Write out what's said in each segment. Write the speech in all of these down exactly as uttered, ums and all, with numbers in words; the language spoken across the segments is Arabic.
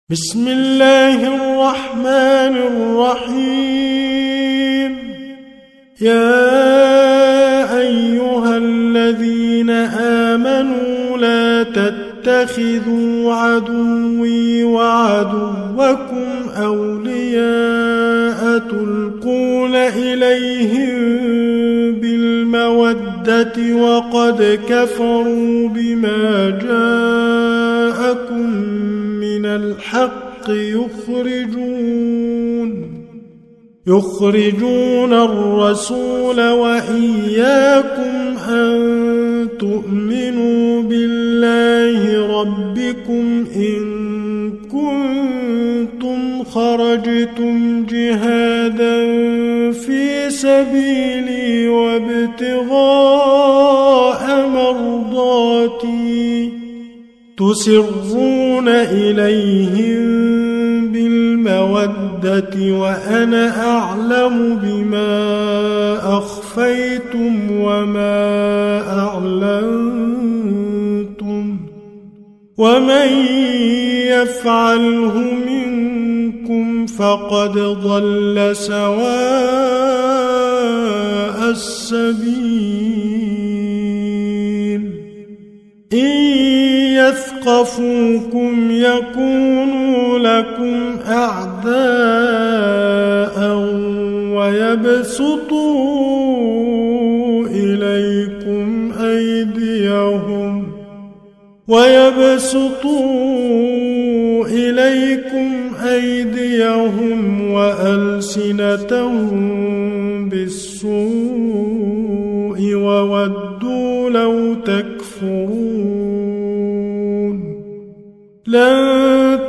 بسم الله الرحمن الرحيم. يا أيها الذين آمنوا لا تتخذوا عدوي وعدوكم أولياء تلقون إليهم بالمودة وقد كفروا بما جاءكم من الحق يخرجون يخرجون الرسول وإياكم أن تؤمنوا بالله ربكم إن كنتم خرجتم جهادا في سبيلي وابتغاء مرضاتي تسرون إليهم بالمودة وأنا أعلم بما أخفيتم وما أعلنتم ومن يفعله منكم فقد ضل سواء السبيل. إن يثقفوكم يكونوا لكم أعداء ويبسطوا إليكم أيديهم ويبسطوا إليكم أيديهم وألسنتهم بالسوء وودوا لو تكفرون. لن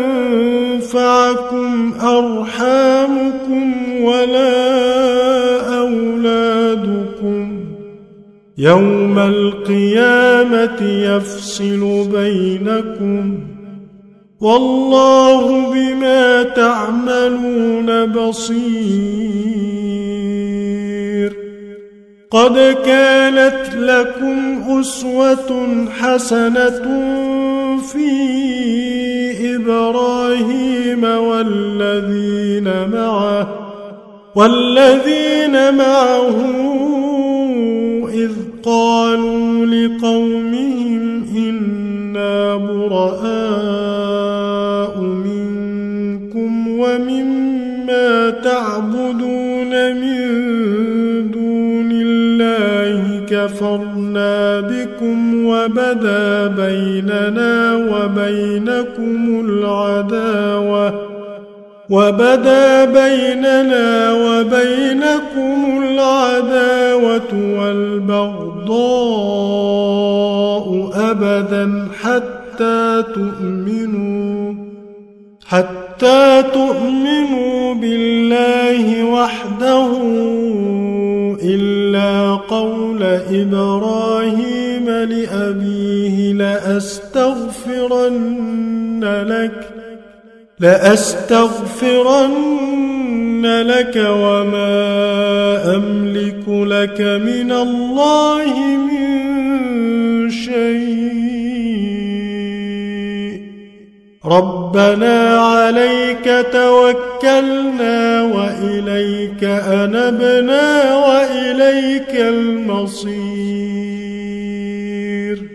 تنفعكم أرحامكم ولا أولادكم يوم القيامة يفصل بينكم والله بما تعملون بصير. قد كانت لكم أسوة حسنة في إبراهيم والذين معه والذين معه إذ قالوا لقومهم إنا براء منكم ومما تعبدون من دون الله كفرنا بكم وبدا بيننا وبينكم العداوة وبدا بيننا وبينكم العداوة والبغضاء أبدا حتى تؤمنوا حتى تؤمنوا بالله وحده إلا قول إبراهيم لأبيه لأستغفرن لك لأستغفرن لك وما أملك لك من الله من شيء. ربنا عليك توكلنا وإليك أنبنا وإليك المصير.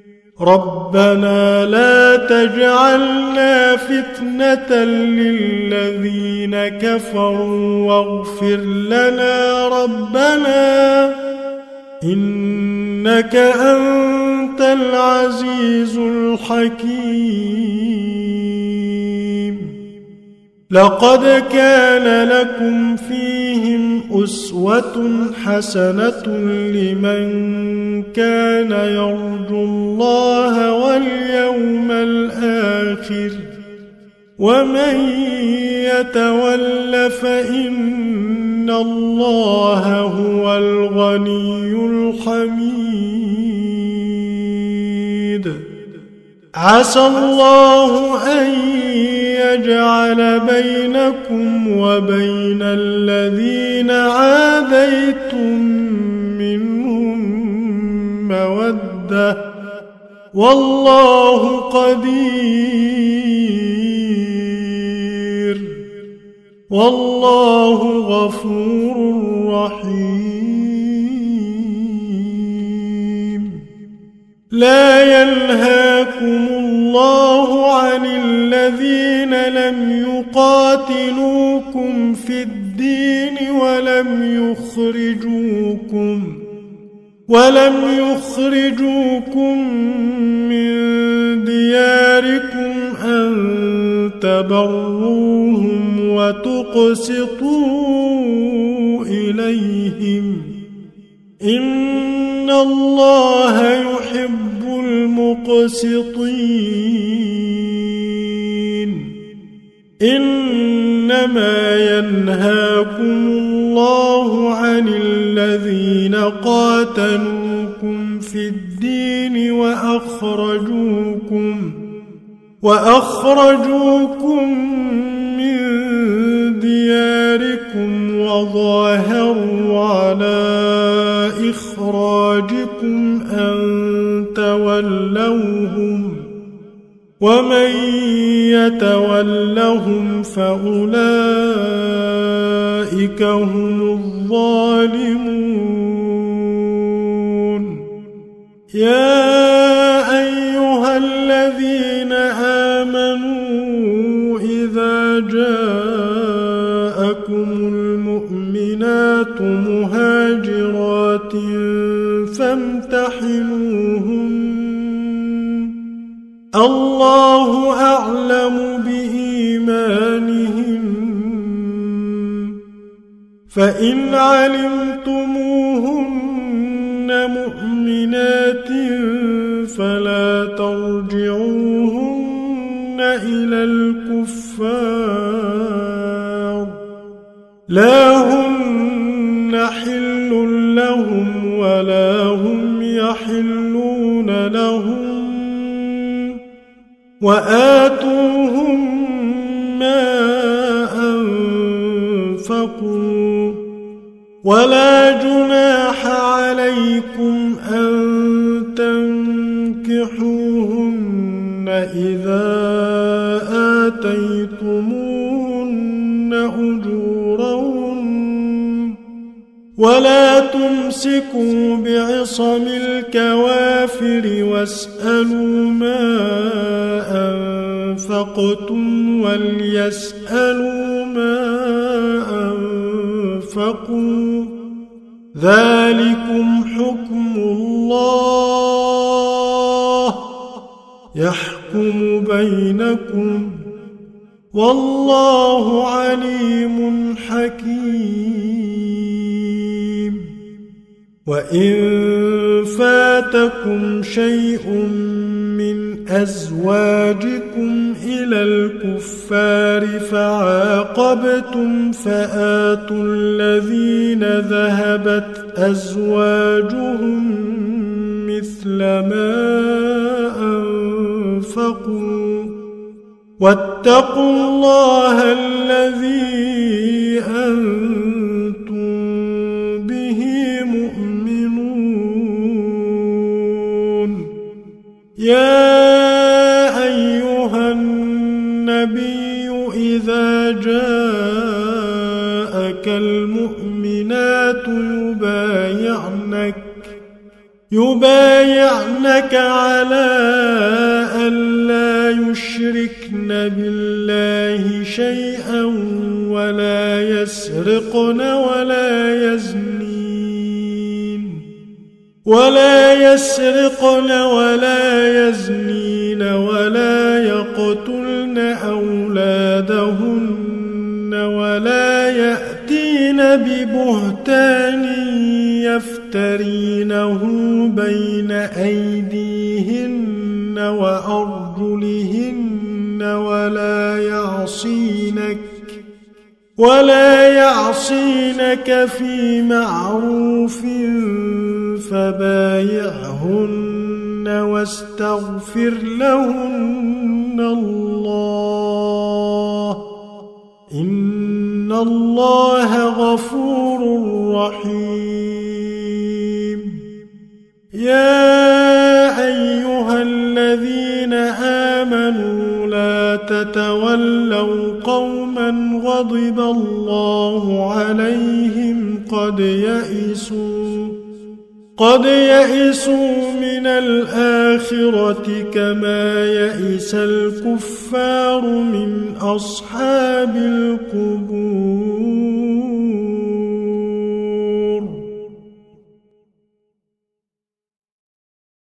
ربنا لا تجعلنا فتنة للذين كفروا واغفر لنا ربنا إنك أنت العزيز الحكيم. لقد كان لكم فيهم أسوة حسنة لمن كان يرجو الله واليوم الآخر ومن يتول فإن الله هو الغني الحميد. عسى الله أن يجعل بينكم وبين الذين عاديتم منهم مودة والله قدير والله غفور رحيم. لا ينهاكم الله عن الذين لم يقاتلوكم في الدين ولم يخرجوكم ولم يخرجوكم من دياركم أن تبروهم وتقسطوا إليهم إن الله يحب المقسطين. إنما ينهاكم الله عن الذين قاتلوكم في الدين وأخرجوكم وأخرجوكم من دياركم وظاهروا على إخراجكم أن تولوهم ومن يتولهم فأولئك هم الظالمون. يا أيها الذين آمنوا إذا جاءكم المؤمنات مهاجرات فامتحنوهن الله أعلم بإيمانهن فإن علمتموهن مؤمنات فلا ترجعوهن إلى الكفار لا هن حل لهم ولا هم يحلون لهم وآتوهم ما أنفقوا ولا جناح عليكم أن تنكحوهن إذا آتيتموهن أجورهن ولا تمسكوا بعصم الكوافر واسألوا ما أنفقتم وليسألوا ما أنفقوا ذلكم حكم الله يحكم بينكم والله عليم حكيم. وإن فاتكم شيء من أزواجكم إلى الكفار فعاقبتم فآتوا الذين ذهبت أزواجهم مثل ما أنفقوا واتقوا الله الذي أنتم به مؤمنون. يا أيها النبي إذا جاءك المؤمنات يبايعنك يبايعنك على ألا يشركن بالله شيئا ولا يسرقن ولا يزنين ولا يسرقن ولا يزنين ولا يقتلن أولادهن ولا يأتين ببهتان يفترينه بين أيديهن وأرجلهن ولا يعصينك ولا يعصينك في معروف فبايعهن واستغفر لهن الله إن الله غفور رحيم. يا أيها الذين آمنوا لا تتولوا قوما غضب الله عليهم قد يئسوا قد يئسوا من الآخرة كما يئس الكفار من أصحاب القبور